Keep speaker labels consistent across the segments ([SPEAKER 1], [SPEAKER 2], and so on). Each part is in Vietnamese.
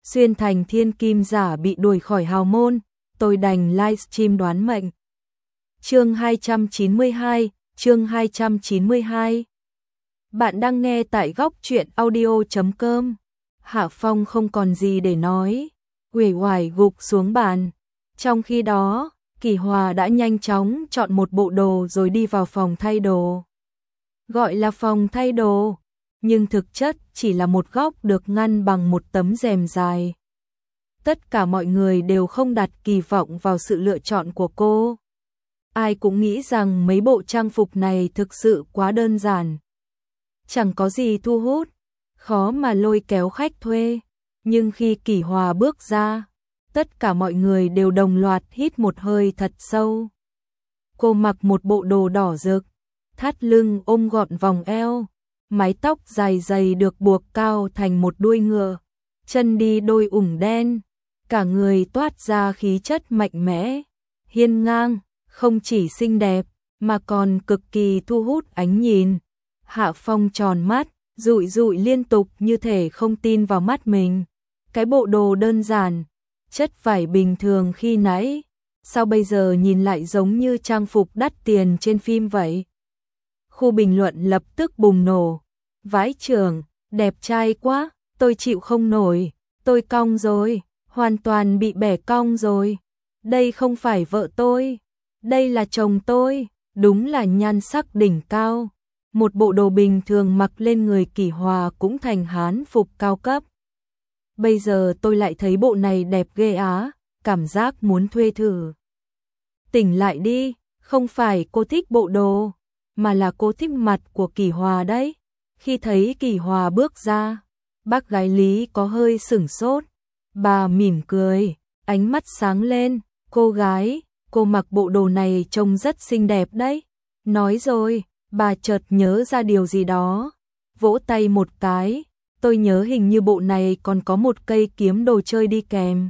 [SPEAKER 1] xuyên thành thiên kim giả bị đuổi khỏi hào môn, tôi đành livestream đoán mệnh. Chương 292. Bạn đang nghe tại góc truyện audio.com. Hạ Phong không còn gì để nói, uể oải gục xuống bàn. Trong khi đó, Kỳ Hòa đã nhanh chóng chọn một bộ đồ rồi đi vào phòng thay đồ. Gọi là phòng thay đồ, nhưng thực chất chỉ là một góc được ngăn bằng một tấm rèm dài. Tất cả mọi người đều không đặt kỳ vọng vào sự lựa chọn của cô. Ai cũng nghĩ rằng mấy bộ trang phục này thực sự quá đơn giản. Chẳng có gì thu hút, khó mà lôi kéo khách thuê. Nhưng khi Kỳ Hòa bước ra, tất cả mọi người đều đồng loạt hít một hơi thật sâu. Cô mặc một bộ đồ đỏ rực, thắt lưng ôm gọn vòng eo, mái tóc dài dày được buộc cao thành một đuôi ngựa, chân đi đôi ủng đen, cả người toát ra khí chất mạnh mẽ, hiên ngang, không chỉ xinh đẹp mà còn cực kỳ thu hút ánh nhìn. Hạ Phong tròn mắt, dụi dụi liên tục như thể không tin vào mắt mình. Cái bộ đồ đơn giản, chất vải bình thường khi nãy, sao bây giờ nhìn lại giống như trang phục đắt tiền trên phim vậy? Khu bình luận lập tức bùng nổ. Vãi chưởng, đẹp trai quá, tôi chịu không nổi, tôi cong rồi, hoàn toàn bị bẻ cong rồi. Đây không phải vợ tôi, đây là chồng tôi, đúng là nhan sắc đỉnh cao. Một bộ đồ bình thường mặc lên người Kỳ Hòa cũng thành hán phục cao cấp. Bây giờ tôi lại thấy bộ này đẹp ghê á, cảm giác muốn thuê thử. Tỉnh lại đi, không phải cô thích bộ đồ, mà là cô thích mặt của Kỳ Hòa đấy. Khi thấy Kỳ Hòa bước ra, bác gái Lý có hơi sửng sốt. Bà mỉm cười, ánh mắt sáng lên. Cô gái, cô mặc bộ đồ này trông rất xinh đẹp đấy. Nói rồi, bà chợt nhớ ra điều gì đó, vỗ tay một cái. Tôi nhớ hình như bộ này còn có một cây kiếm đồ chơi đi kèm.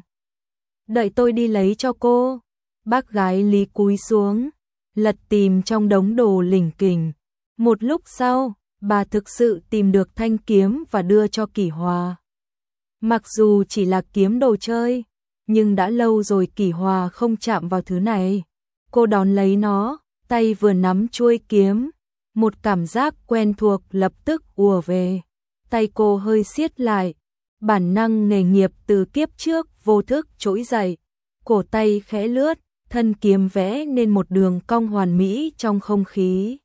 [SPEAKER 1] Đợi tôi đi lấy cho cô. Bác gái Lý cúi xuống, lật tìm trong đống đồ lỉnh kỉnh. Một lúc sau, bà thực sự tìm được thanh kiếm và đưa cho Kỳ Hòa. Mặc dù chỉ là kiếm đồ chơi, nhưng đã lâu rồi Kỳ Hòa không chạm vào thứ này. Cô đón lấy nó, tay vừa nắm chuôi kiếm, một cảm giác quen thuộc lập tức ùa về. Tay cô hơi siết lại, bản năng nghề nghiệp từ kiếp trước vô thức trỗi dậy. Cổ tay khẽ lướt, thân kiếm vẽ nên một đường cong hoàn mỹ trong không khí.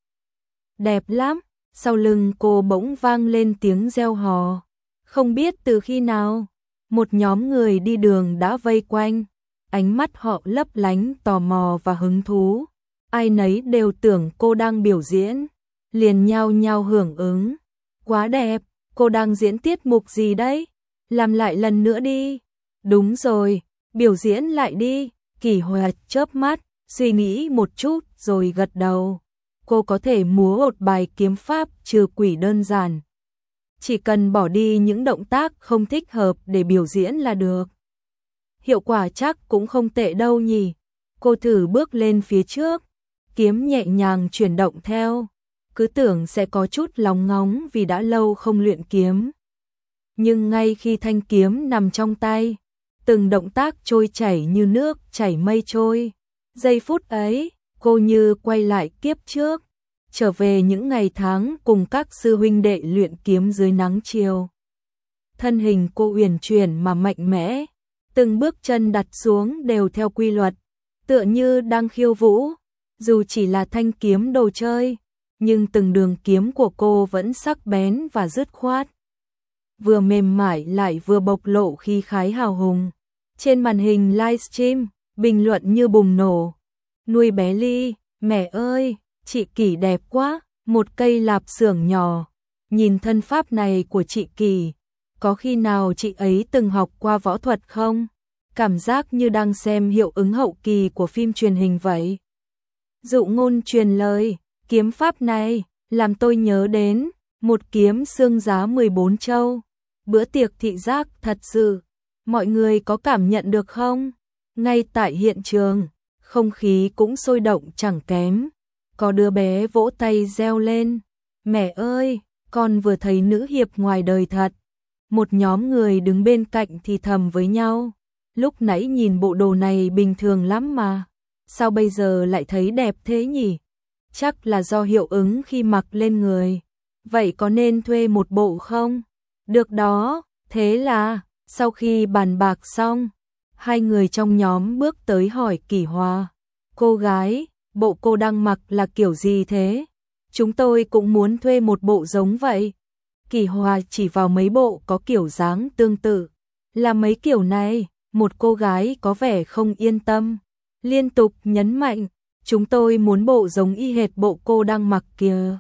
[SPEAKER 1] Đẹp lắm. Sau lưng cô bỗng vang lên tiếng reo hò. Không biết từ khi nào, một nhóm người đi đường đã vây quanh, ánh mắt họ lấp lánh tò mò và hứng thú. Ai nấy đều tưởng cô đang biểu diễn, liền nhao nhao hưởng ứng. Quá đẹp, cô đang diễn tiết mục gì đấy? Làm lại lần nữa đi. Đúng rồi, biểu diễn lại đi. Kỳ Hòa chớp mắt, suy nghĩ một chút rồi gật đầu. Cô có thể múa một bài kiếm pháp trừ quỷ đơn giản. Chỉ cần bỏ đi những động tác không thích hợp để biểu diễn là được. Hiệu quả chắc cũng không tệ đâu nhỉ. Cô thử bước lên phía trước, kiếm nhẹ nhàng chuyển động theo. Cứ tưởng sẽ có chút lóng ngóng vì đã lâu không luyện kiếm. Nhưng ngay khi thanh kiếm nằm trong tay, từng động tác trôi chảy như nước chảy mây trôi. Giây phút ấy, cô như quay lại kiếp trước, trở về những ngày tháng cùng các sư huynh đệ luyện kiếm dưới nắng chiều. Thân hình cô uyển chuyển mà mạnh mẽ, từng bước chân đặt xuống đều theo quy luật, tựa như đang khiêu vũ. Dù chỉ là thanh kiếm đồ chơi, nhưng từng đường kiếm của cô vẫn sắc bén và dứt khoát. Vừa mềm mại lại vừa bộc lộ khí khái hào hùng. Trên màn hình livestream, bình luận như bùng nổ. Nuôi bé Ly, mẹ ơi, chị Kỳ đẹp quá, một cây lạp xưởng nhỏ. Nhìn thân pháp này của chị Kỳ, có khi nào chị ấy từng học qua võ thuật không? Cảm giác như đang xem hiệu ứng hậu kỳ của phim truyền hình vậy. Dụ ngôn truyền lời, kiếm pháp này làm tôi nhớ đến một kiếm xương giá 14 châu. Bữa tiệc thị giác thật sự, mọi người có cảm nhận được không? Ngay tại hiện trường, không khí cũng sôi động chẳng kém. Có đứa bé vỗ tay reo lên, mẹ ơi, con vừa thấy nữ hiệp ngoài đời thật. Một nhóm người đứng bên cạnh thì thầm với nhau. Lúc nãy nhìn bộ đồ này bình thường lắm mà. Sao bây giờ lại thấy đẹp thế nhỉ? Chắc là do hiệu ứng khi mặc lên người. Vậy có nên thuê một bộ không? Được đó, thế là, sau khi bàn bạc xong, hai người trong nhóm bước tới hỏi Kỷ Hòa. Cô gái, bộ cô đang mặc là kiểu gì thế? Chúng tôi cũng muốn thuê một bộ giống vậy. Kỷ Hòa chỉ vào mấy bộ có kiểu dáng tương tự. Là mấy kiểu này, một cô gái có vẻ không yên tâm. Liên tục nhấn mạnh, chúng tôi muốn bộ giống y hệt bộ cô đang mặc kìa.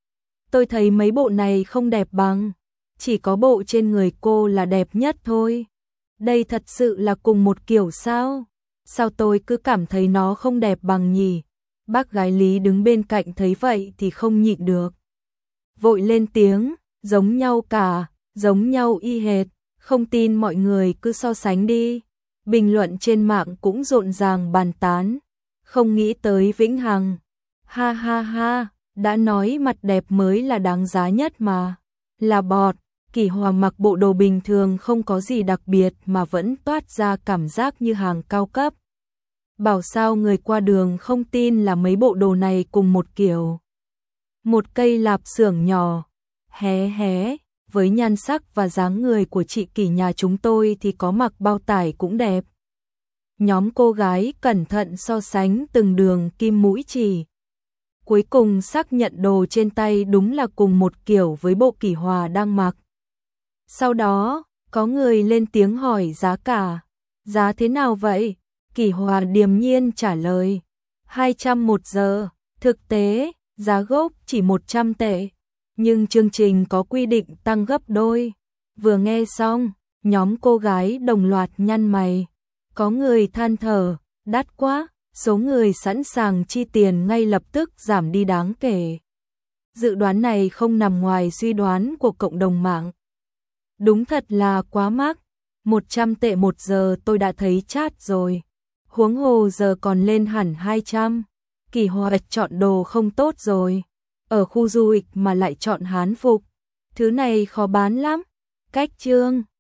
[SPEAKER 1] Tôi thấy mấy bộ này không đẹp bằng, chỉ có bộ trên người cô là đẹp nhất thôi. Đây thật sự là cùng một kiểu sao? Sao tôi cứ cảm thấy nó không đẹp bằng nhỉ? Bác gái Lý đứng bên cạnh thấy vậy thì không nhịn được. Vội lên tiếng, giống nhau cả, giống nhau y hệt, không tin mọi người cứ so sánh đi. Bình luận trên mạng cũng rộn ràng bàn tán, không nghĩ tới Vĩnh Hằng. Ha ha ha, đã nói mặt đẹp mới là đáng giá nhất mà. Là bọt. Kỷ Hòa mặc bộ đồ bình thường không có gì đặc biệt mà vẫn toát ra cảm giác như hàng cao cấp. Bảo sao người qua đường không tin là mấy bộ đồ này cùng một kiểu. Một cây lạp xưởng nhỏ, hé hé, với nhan sắc và dáng người của chị Kỷ nhà chúng tôi thì có mặc bao tải cũng đẹp. Nhóm cô gái cẩn thận so sánh từng đường kim mũi chỉ. Cuối cùng xác nhận đồ trên tay đúng là cùng một kiểu với bộ Kỷ Hòa đang mặc. Sau đó, có người lên tiếng hỏi giá cả. Giá thế nào vậy? Kỷ Hòa điềm nhiên trả lời. 200 một giờ. Thực tế, giá gốc chỉ 100 tệ. Nhưng chương trình có quy định tăng gấp đôi. Vừa nghe xong, nhóm cô gái đồng loạt nhăn mày. Có người than thở, đắt quá. Số người sẵn sàng chi tiền ngay lập tức giảm đi đáng kể. Dự đoán này không nằm ngoài suy đoán của cộng đồng mạng. Đúng thật là quá mắc, 100 tệ một giờ tôi đã thấy chát rồi. Huống hồ giờ còn lên hẳn 200. Kỷ Hòa chọn đồ không tốt rồi. Ở khu du lịch mà lại chọn Hán phục. Thứ này khó bán lắm. Cách chương